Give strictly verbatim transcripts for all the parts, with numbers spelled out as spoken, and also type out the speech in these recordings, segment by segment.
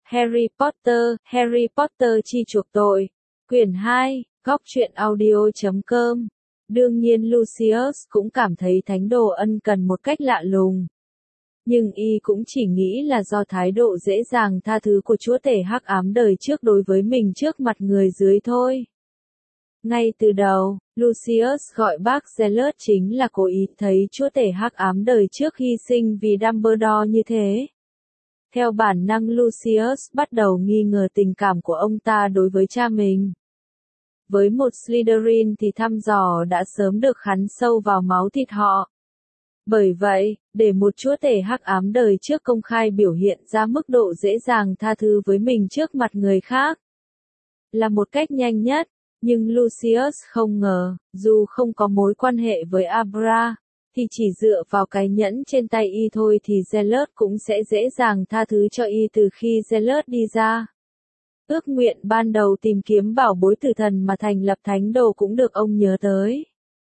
Harry Potter, Harry Potter chi chuộc tội. Quyển hai, góc truyện audio chấm com. Đương nhiên Lucius cũng cảm thấy thánh đồ ân cần một cách lạ lùng. Nhưng y cũng chỉ nghĩ là do thái độ dễ dàng tha thứ của chúa tể hắc ám đời trước đối với mình trước mặt người dưới thôi. Ngay từ đầu, Lucius gọi bác Zealot chính là cố ý thấy chúa tể hắc ám đời trước hy sinh vì Dumbledore như thế. Theo bản năng Lucius bắt đầu nghi ngờ tình cảm của ông ta đối với cha mình. Với một Slytherin thì thăm dò đã sớm được khắn sâu vào máu thịt họ. Bởi vậy, để một chúa tể hắc ám đời trước công khai biểu hiện ra mức độ dễ dàng tha thứ với mình trước mặt người khác là một cách nhanh nhất, nhưng Lucius không ngờ, dù không có mối quan hệ với Abra, thì chỉ dựa vào cái nhẫn trên tay y thôi thì Zealot cũng sẽ dễ dàng tha thứ cho y từ khi Zealot đi ra. Ước nguyện ban đầu tìm kiếm bảo bối tử thần mà thành lập thánh đồ cũng được ông nhớ tới.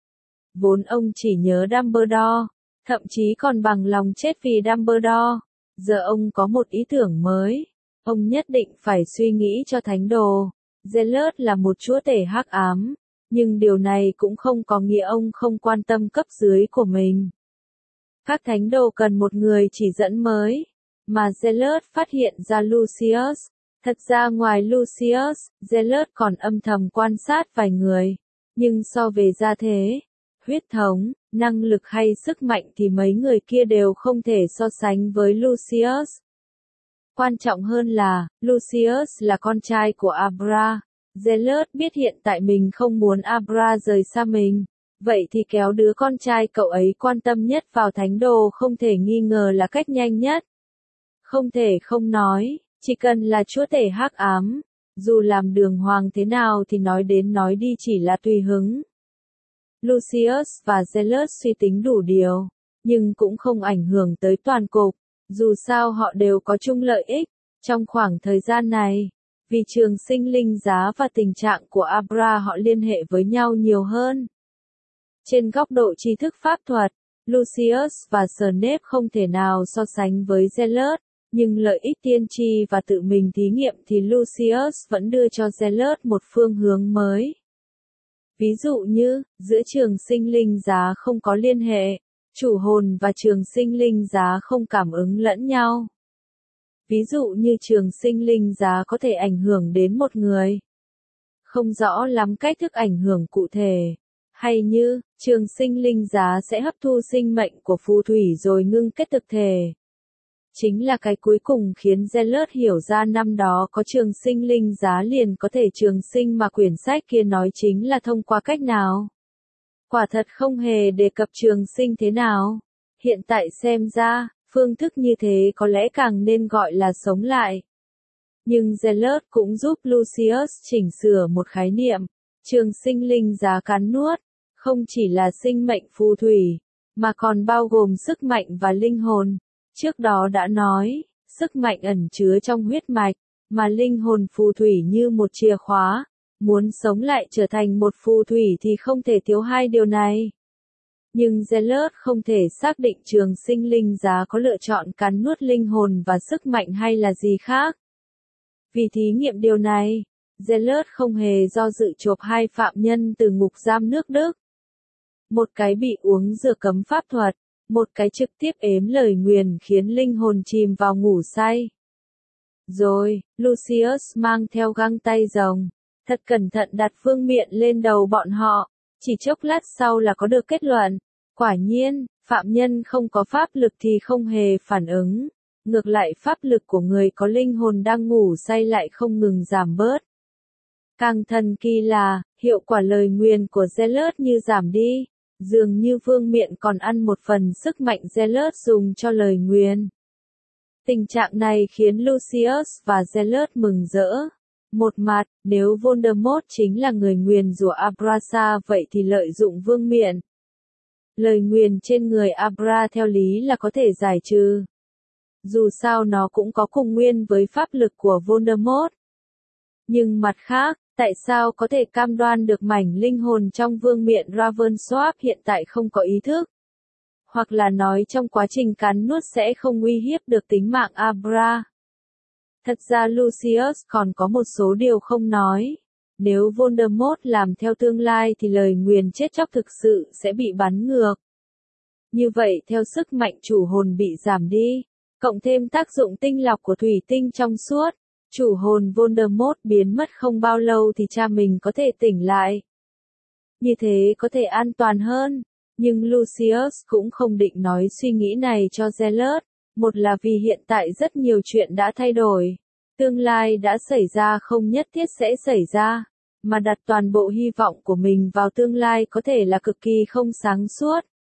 Vốn ông chỉ nhớ Dumbledore, thậm chí còn bằng lòng chết vì Dumbledore. Giờ ông có một ý tưởng mới. Ông nhất định phải suy nghĩ cho thánh đồ. Zealot là một chúa tể hắc ám, nhưng điều này cũng không có nghĩa ông không quan tâm cấp dưới của mình. Các thánh đồ cần một người chỉ dẫn mới, mà Zealot phát hiện ra Lucius. Thật ra ngoài Lucius, Zealot còn âm thầm quan sát vài người, nhưng so về gia thế, huyết thống, năng lực hay sức mạnh thì mấy người kia đều không thể so sánh với Lucius. Quan trọng hơn là, Lucius là con trai của Abra. Zealot biết hiện tại mình không muốn Abra rời xa mình, vậy thì kéo đứa con trai cậu ấy quan tâm nhất vào thánh đồ không thể nghi ngờ là cách nhanh nhất. Không thể không nói, chỉ cần là chúa tể hắc ám, dù làm đường hoàng thế nào thì nói đến nói đi chỉ là tùy hứng. Lucius và Zealot suy tính đủ điều, nhưng cũng không ảnh hưởng tới toàn cục, dù sao họ đều có chung lợi ích, trong khoảng thời gian này, vì trường sinh linh giá và tình trạng của Abra họ liên hệ với nhau nhiều hơn. Trên góc độ tri thức pháp thuật, Lucius và Snape không thể nào so sánh với Zealot, nhưng lợi ích tiên tri và tự mình thí nghiệm thì Lucius vẫn đưa cho Zealot một phương hướng mới. Ví dụ như, giữa trường sinh linh giá không có liên hệ, chủ hồn và trường sinh linh giá không cảm ứng lẫn nhau. Ví dụ như trường sinh linh giá có thể ảnh hưởng đến một người. Không rõ lắm cách thức ảnh hưởng cụ thể. Hay như, trường sinh linh giá sẽ hấp thu sinh mệnh của phù thủy rồi ngưng kết thực thể. Chính là cái cuối cùng khiến Zealot hiểu ra năm đó có trường sinh linh giá liền có thể trường sinh mà quyển sách kia nói chính là thông qua cách nào. Quả thật không hề đề cập trường sinh thế nào. Hiện tại xem ra, phương thức như thế có lẽ càng nên gọi là sống lại. Nhưng Zealot cũng giúp Lucius chỉnh sửa một khái niệm. Trường sinh linh giá cắn nuốt, không chỉ là sinh mệnh phù thủy, mà còn bao gồm sức mạnh và linh hồn. Trước đó đã nói, sức mạnh ẩn chứa trong huyết mạch, mà linh hồn phù thủy như một chìa khóa. Muốn sống lại trở thành một phù thủy thì không thể thiếu hai điều này. Nhưng Zealot không thể xác định trường sinh linh giá có lựa chọn cắn nuốt linh hồn và sức mạnh hay là gì khác. Vì thí nghiệm điều này, Zealot không hề do dự chộp hai phạm nhân từ ngục giam nước Đức. Một cái bị uống dược cấm pháp thuật, một cái trực tiếp ếm lời nguyền khiến linh hồn chìm vào ngủ say. Rồi, Lucius mang theo găng tay rồng, thật cẩn thận đặt vương miện lên đầu bọn họ, chỉ chốc lát sau là có được kết luận. Quả nhiên, phạm nhân không có pháp lực thì không hề phản ứng, ngược lại pháp lực của người có linh hồn đang ngủ say lại không ngừng giảm bớt. Càng thần kỳ là, hiệu quả lời nguyền của Zealot như giảm đi, dường như vương miện còn ăn một phần sức mạnh Zealot dùng cho lời nguyền. Tình trạng này khiến Lucius và Zealot mừng rỡ. Một mặt, nếu Voldemort chính là người nguyền rủa Abrasa vậy thì lợi dụng vương miện. Lời nguyền trên người Abra theo lý là có thể giải trừ. Dù sao nó cũng có cùng nguyên với pháp lực của Voldemort. Nhưng mặt khác, tại sao có thể cam đoan được mảnh linh hồn trong vương miện Ravensworth hiện tại không có ý thức? Hoặc là nói trong quá trình cắn nuốt sẽ không uy hiếp được tính mạng Abra? Thật ra Lucius còn có một số điều không nói. Nếu Voldemort làm theo tương lai thì lời nguyền chết chóc thực sự sẽ bị bắn ngược. Như vậy theo sức mạnh chủ hồn bị giảm đi, cộng thêm tác dụng tinh lọc của thủy tinh trong suốt, chủ hồn Voldemort biến mất không bao lâu thì cha mình có thể tỉnh lại. Như thế có thể an toàn hơn, nhưng Lucius cũng không định nói suy nghĩ này cho Zealot, một là vì hiện tại rất nhiều chuyện đã thay đổi. Tương lai đã xảy ra không nhất thiết sẽ xảy ra, mà đặt toàn bộ hy vọng của mình vào tương lai có thể là cực kỳ không sáng suốt.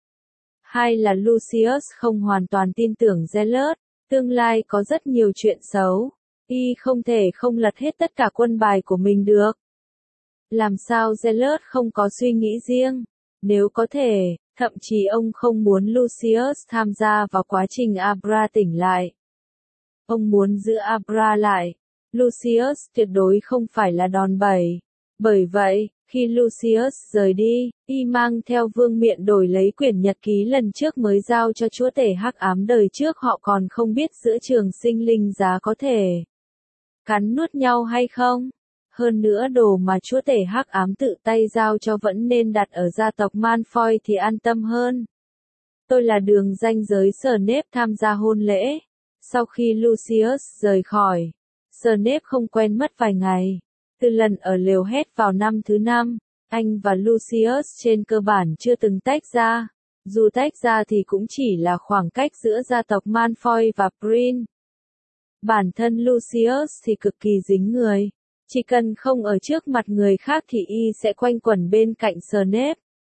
Hai là Lucius không hoàn toàn tin tưởng Zealot, tương lai có rất nhiều chuyện xấu, y không thể không lật hết tất cả quân bài của mình được. Làm sao Zealot không có suy nghĩ riêng? Nếu có thể, thậm chí ông không muốn Lucius tham gia vào quá trình Abra tỉnh lại. Ông muốn giữ Abra lại. Lucius tuyệt đối không phải là đòn bẩy. Bởi vậy, khi Lucius rời đi, y mang theo vương miện đổi lấy quyển nhật ký lần trước mới giao cho chúa tể hắc ám đời trước, họ còn không biết giữa trường sinh linh giá có thể cắn nuốt nhau hay không. Hơn nữa đồ mà chúa tể hắc ám tự tay giao cho vẫn nên đặt ở gia tộc Malfoy thì an tâm hơn. Tôi là đường ranh giới Snape tham gia hôn lễ. Sau khi Lucius rời khỏi, Snape không quen mất vài ngày. Từ lần ở lều hét vào năm thứ năm, anh và Lucius trên cơ bản chưa từng tách ra. Dù tách ra thì cũng chỉ là khoảng cách giữa gia tộc Malfoy và Prin. Bản thân Lucius thì cực kỳ dính người. Chỉ cần không ở trước mặt người khác thì y sẽ quanh quẩn bên cạnh Snape.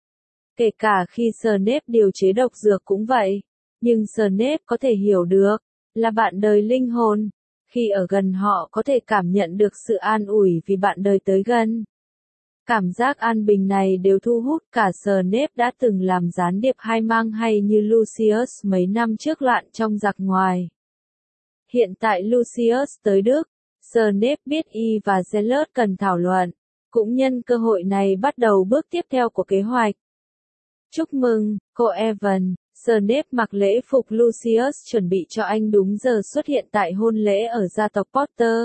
Kể cả khi Snape điều chế độc dược cũng vậy. Nhưng Snape có thể hiểu được, là bạn đời linh hồn. Khi ở gần họ có thể cảm nhận được sự an ủi vì bạn đời tới gần. Cảm giác an bình này đều thu hút cả Snape đã từng làm gián điệp hai mang hay như Lucius mấy năm trước loạn trong giặc ngoài. Hiện tại Lucius tới Đức, Snape biết y và Zealot cần thảo luận, cũng nhân cơ hội này bắt đầu bước tiếp theo của kế hoạch. Chúc mừng, cô Evan. Snape mặc lễ phục Lucius chuẩn bị cho anh đúng giờ xuất hiện tại hôn lễ ở gia tộc Potter.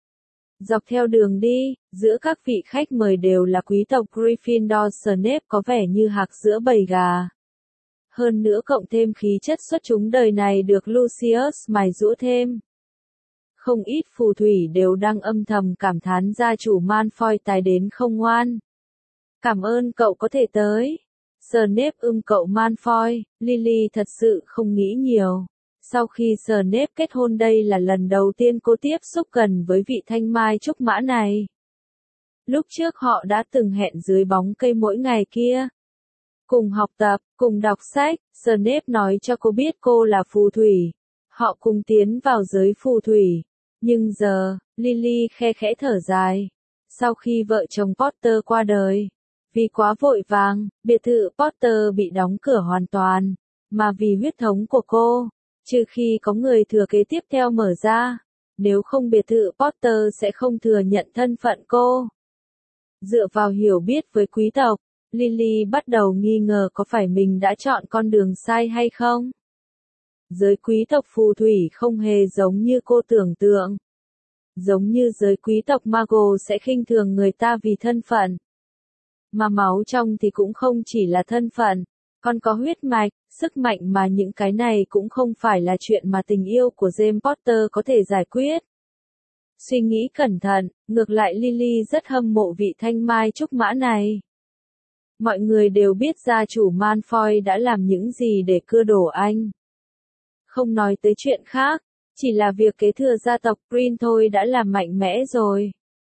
Dọc theo đường đi, giữa các vị khách mời đều là quý tộc Gryffindor, Snape có vẻ như hạc giữa bầy gà. Hơn nữa cộng thêm khí chất xuất chúng đời này được Lucius mài giũa thêm. Không ít phù thủy đều đang âm thầm cảm thán gia chủ Malfoy tài đến không ngoan. Cảm ơn cậu có thể tới. Snape ưng cậu Malfoy, Lily thật sự không nghĩ nhiều. Sau khi Snape kết hôn đây là lần đầu tiên cô tiếp xúc gần với vị thanh mai trúc mã này. Lúc trước họ đã từng hẹn dưới bóng cây mỗi ngày kia. Cùng học tập, cùng đọc sách, Snape nói cho cô biết cô là phù thủy. Họ cùng tiến vào giới phù thủy. Nhưng giờ, Lily khe khẽ thở dài. Sau khi vợ chồng Potter qua đời, vì quá vội vàng, biệt thự Potter bị đóng cửa hoàn toàn, mà vì huyết thống của cô, trừ khi có người thừa kế tiếp theo mở ra, nếu không biệt thự Potter sẽ không thừa nhận thân phận cô. Dựa vào hiểu biết với quý tộc, Lily bắt đầu nghi ngờ có phải mình đã chọn con đường sai hay không. Giới quý tộc phù thủy không hề giống như cô tưởng tượng. Giống như giới quý tộc Muggle sẽ khinh thường người ta vì thân phận. Mà máu trong thì cũng không chỉ là thân phận, còn có huyết mạch, sức mạnh mà những cái này cũng không phải là chuyện mà tình yêu của James Potter có thể giải quyết. Suy nghĩ cẩn thận, ngược lại Lily rất hâm mộ vị thanh mai trúc mã này. Mọi người đều biết gia chủ Malfoy đã làm những gì để cưa đổ anh. Không nói tới chuyện khác, chỉ là việc kế thừa gia tộc Prin thôi đã là mạnh mẽ rồi.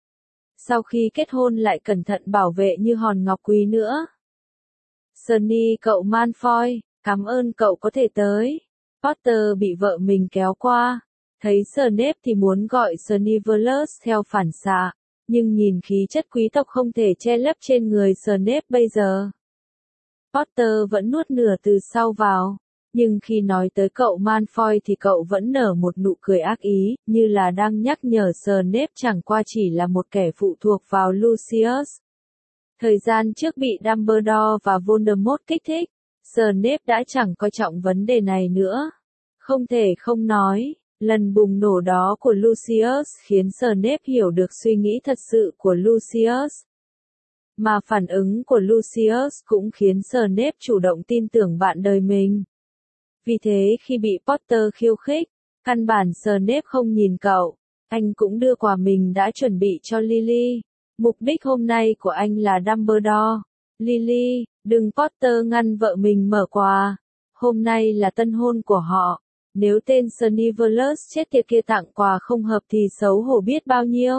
Sau khi kết hôn lại cẩn thận bảo vệ như hòn ngọc quý nữa. Sunny cậu Malfoy, cảm ơn cậu có thể tới. Potter bị vợ mình kéo qua. Thấy Snape thì muốn gọi Snivellus theo phản xạ. Nhưng nhìn khí chất quý tộc không thể che lấp trên người Snape bây giờ. Potter vẫn nuốt nửa từ sau vào. Nhưng khi nói tới cậu Malfoy thì cậu vẫn nở một nụ cười ác ý, như là đang nhắc nhở Snape chẳng qua chỉ là một kẻ phụ thuộc vào Lucius. Thời gian trước bị Dumbledore và Voldemort kích thích, Snape đã chẳng coi trọng vấn đề này nữa. Không thể không nói, Lần bùng nổ đó của Lucius khiến Snape hiểu được suy nghĩ thật sự của Lucius. Mà phản ứng của Lucius cũng khiến Snape chủ động tin tưởng bạn đời mình. Vì thế khi bị Potter khiêu khích, căn bản Snape không nhìn cậu, anh cũng đưa quà mình đã chuẩn bị cho Lily. Mục đích hôm nay của anh là Dumbledore. Lily, đừng Potter ngăn vợ mình mở quà. Hôm nay là tân hôn của họ. Nếu tên Sneaverus chết tiệt kia tặng quà không hợp thì xấu hổ biết bao nhiêu.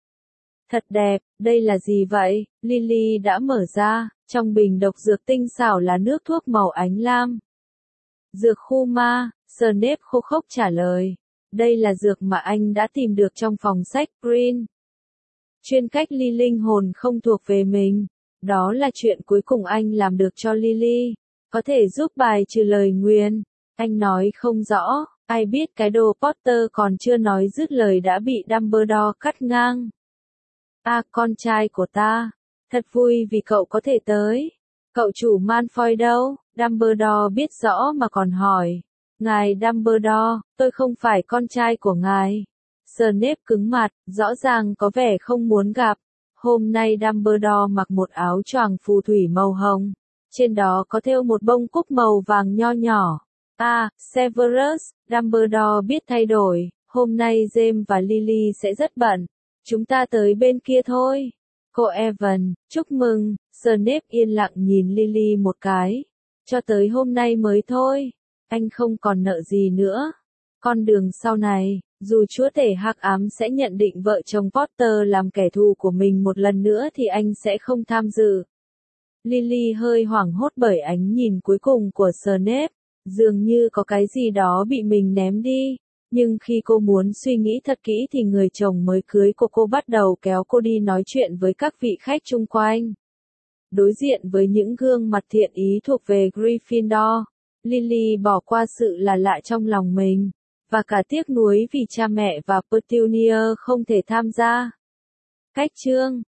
Thật đẹp, đây là gì vậy? Lily đã mở ra, trong bình độc dược tinh xảo là nước thuốc màu ánh lam. Dược khu ma, Snape khô khốc trả lời. Đây là dược mà anh đã tìm được trong phòng sách Green. Chuyên cách ly linh hồn không thuộc về mình. Đó là chuyện cuối cùng anh làm được cho Lily. Có thể giúp bài trừ lời nguyền. Anh nói không rõ, ai biết cái đồ Potter còn chưa nói dứt lời đã bị Dumbledore cắt ngang. À, con trai của ta. Thật vui vì cậu có thể tới. Cậu chủ Malfoy đâu? Dumbledore biết rõ mà còn hỏi. Ngài Dumbledore, tôi không phải con trai của ngài. Snape cứng mặt, rõ ràng có vẻ không muốn gặp. Hôm nay Dumbledore mặc một áo choàng phù thủy màu hồng. Trên đó có thêu một bông cúc màu vàng nho nhỏ. À, Severus, Dumbledore biết thay đổi. Hôm nay James và Lily sẽ rất bận. Chúng ta tới bên kia thôi. Cô Evan, chúc mừng. Snape yên lặng nhìn Lily một cái. Cho tới hôm nay mới thôi. Anh không còn nợ gì nữa. Con đường sau này, dù chúa tể hắc ám sẽ nhận định vợ chồng Potter làm kẻ thù của mình một lần nữa thì anh sẽ không tham dự. Lily hơi hoảng hốt bởi ánh nhìn cuối cùng của Snape. Dường như có cái gì đó bị mình ném đi. Nhưng khi cô muốn suy nghĩ thật kỹ thì người chồng mới cưới của cô bắt đầu kéo cô đi nói chuyện với các vị khách chung quanh. Đối diện với những gương mặt thiện ý thuộc về Gryffindor, Lily bỏ qua sự là lạ trong lòng mình, và cả tiếc nuối vì cha mẹ và Petunia không thể tham gia. Cách chương